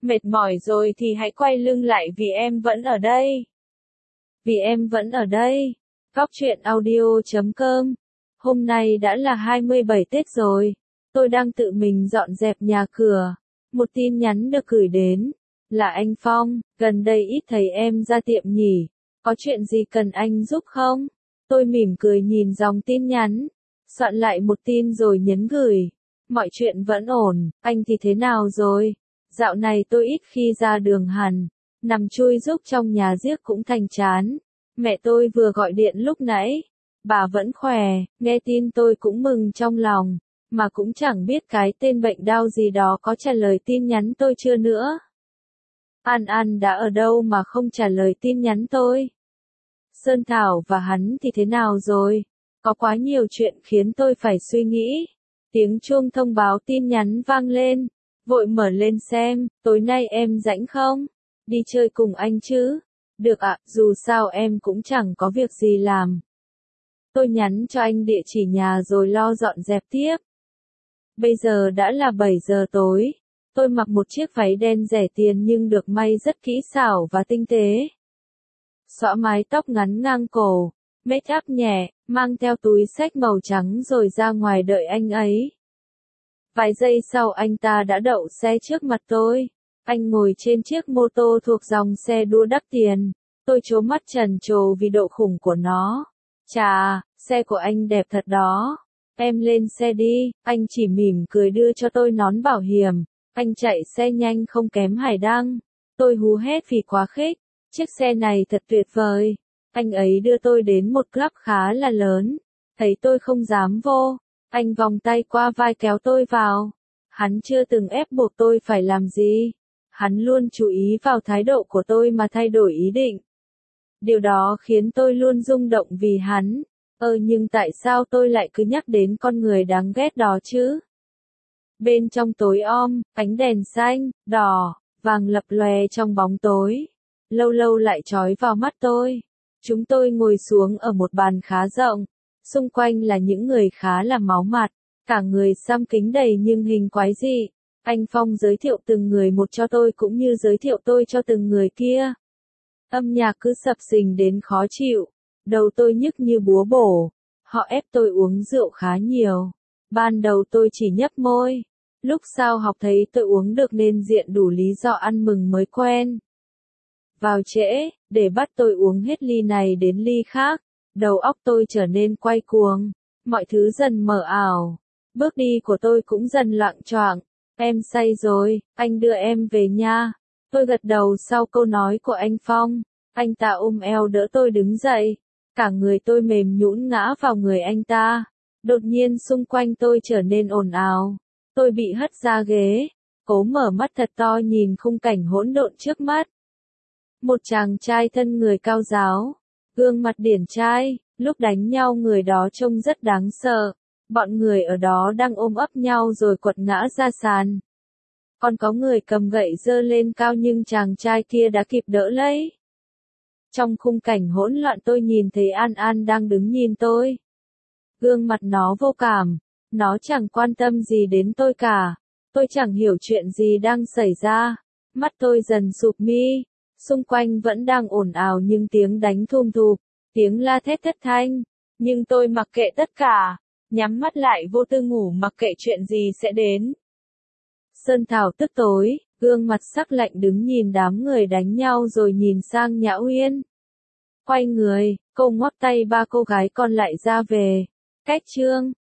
Mệt mỏi rồi thì hãy quay lưng lại vì em vẫn ở đây. Vì em vẫn ở đây. Góc truyện audio.com. Hôm nay đã là 27 Tết rồi. Tôi đang tự mình dọn dẹp nhà cửa. Một tin nhắn được gửi đến. Là anh Phong, gần đây ít thấy em ra tiệm nhỉ. Có chuyện gì cần anh giúp không? Tôi mỉm cười nhìn dòng tin nhắn. Soạn lại một tin rồi nhấn gửi. Mọi chuyện vẫn ổn, anh thì thế nào rồi? Dạo này tôi ít khi ra đường hẳn. Nằm chui rúc trong nhà riếc cũng thành chán. Mẹ tôi vừa gọi điện lúc nãy. Bà vẫn khỏe, nghe tin tôi cũng mừng trong lòng. Mà cũng chẳng biết cái tên bệnh đau gì đó có trả lời tin nhắn tôi chưa nữa. An An đã ở đâu mà không trả lời tin nhắn tôi? Sơn Thảo và hắn thì thế nào rồi? Có quá nhiều chuyện khiến tôi phải suy nghĩ. Tiếng chuông thông báo tin nhắn vang lên. Vội mở lên xem, tối nay em rảnh không? Đi chơi cùng anh chứ? Được ạ, dù sao em cũng chẳng có việc gì làm. Tôi nhắn cho anh địa chỉ nhà rồi lo dọn dẹp tiếp. Bây giờ đã là 7 giờ tối. Tôi mặc một chiếc váy đen rẻ tiền nhưng được may rất kỹ xảo và tinh tế. Xõa mái tóc ngắn ngang cổ, make up nhẹ, mang theo túi xách màu trắng rồi ra ngoài đợi anh ấy. Vài giây sau anh ta đã đậu xe trước mặt tôi. Anh ngồi trên chiếc mô tô thuộc dòng xe đua đắt tiền. Tôi trố mắt trần trồ vì độ khủng của nó. Chà, xe của anh đẹp thật đó. Em lên xe đi, anh chỉ mỉm cười đưa cho tôi nón bảo hiểm. Anh chạy xe nhanh không kém Hải Đăng. Tôi hú hét vì quá khích. Chiếc xe này thật tuyệt vời. Anh ấy đưa tôi đến một club khá là lớn. Thấy tôi không dám vô. Anh vòng tay qua vai kéo tôi vào. Hắn chưa từng ép buộc tôi phải làm gì. Hắn luôn chú ý vào thái độ của tôi mà thay đổi ý định. Điều đó khiến tôi luôn rung động vì hắn. Nhưng tại sao tôi lại cứ nhắc đến con người đáng ghét đó chứ? Bên trong tối om, ánh đèn xanh, đỏ, vàng lập lòe trong bóng tối. Lâu lâu lại chói vào mắt tôi. Chúng tôi ngồi xuống ở một bàn khá rộng. Xung quanh là những người khá là máu mặt. Cả người xăm kính đầy nhưng hình quái dị. Anh Phong giới thiệu từng người một cho tôi cũng như giới thiệu tôi cho từng người kia. Âm nhạc cứ sập sình đến khó chịu. Đầu tôi nhức như búa bổ. Họ ép tôi uống rượu khá nhiều. Ban đầu tôi chỉ nhấp môi. Lúc sau học thấy tôi uống được nên diện đủ lý do ăn mừng mới quen. Vào trễ, để bắt tôi uống hết ly này đến ly khác. Đầu óc tôi trở nên quay cuồng. Mọi thứ dần mờ ảo. Bước đi của tôi cũng dần loạng choạng. Em say rồi, anh đưa em về nha. Tôi gật đầu sau câu nói của anh Phong. Anh ta ôm eo đỡ tôi đứng dậy. Cả người tôi mềm nhũn ngã vào người anh ta. Đột nhiên xung quanh tôi trở nên ồn ào. Tôi bị hất ra ghế. Cố mở mắt thật to nhìn khung cảnh hỗn độn trước mắt. Một chàng trai thân người cao ráo. Gương mặt điển trai. Lúc đánh nhau người đó trông rất đáng sợ. Bọn người ở đó đang ôm ấp nhau rồi quật ngã ra sàn. Còn có người cầm gậy giơ lên cao nhưng chàng trai kia đã kịp đỡ lấy. Trong khung cảnh hỗn loạn tôi nhìn thấy An An đang đứng nhìn tôi. Gương mặt nó vô cảm. Nó chẳng quan tâm gì đến tôi cả. Tôi chẳng hiểu chuyện gì đang xảy ra. Mắt tôi dần sụp mi. Xung quanh vẫn đang ồn ào nhưng tiếng đánh thum thụp. Tiếng la thét thất thanh. Nhưng tôi mặc kệ tất cả. Nhắm mắt lại vô tư ngủ mặc kệ chuyện gì sẽ đến. Sơn Thảo tức tối, gương mặt sắc lạnh đứng nhìn đám người đánh nhau rồi nhìn sang Nhã Uyên. Quay người, cô ngoắc tay ba cô gái còn lại ra về. Cách chương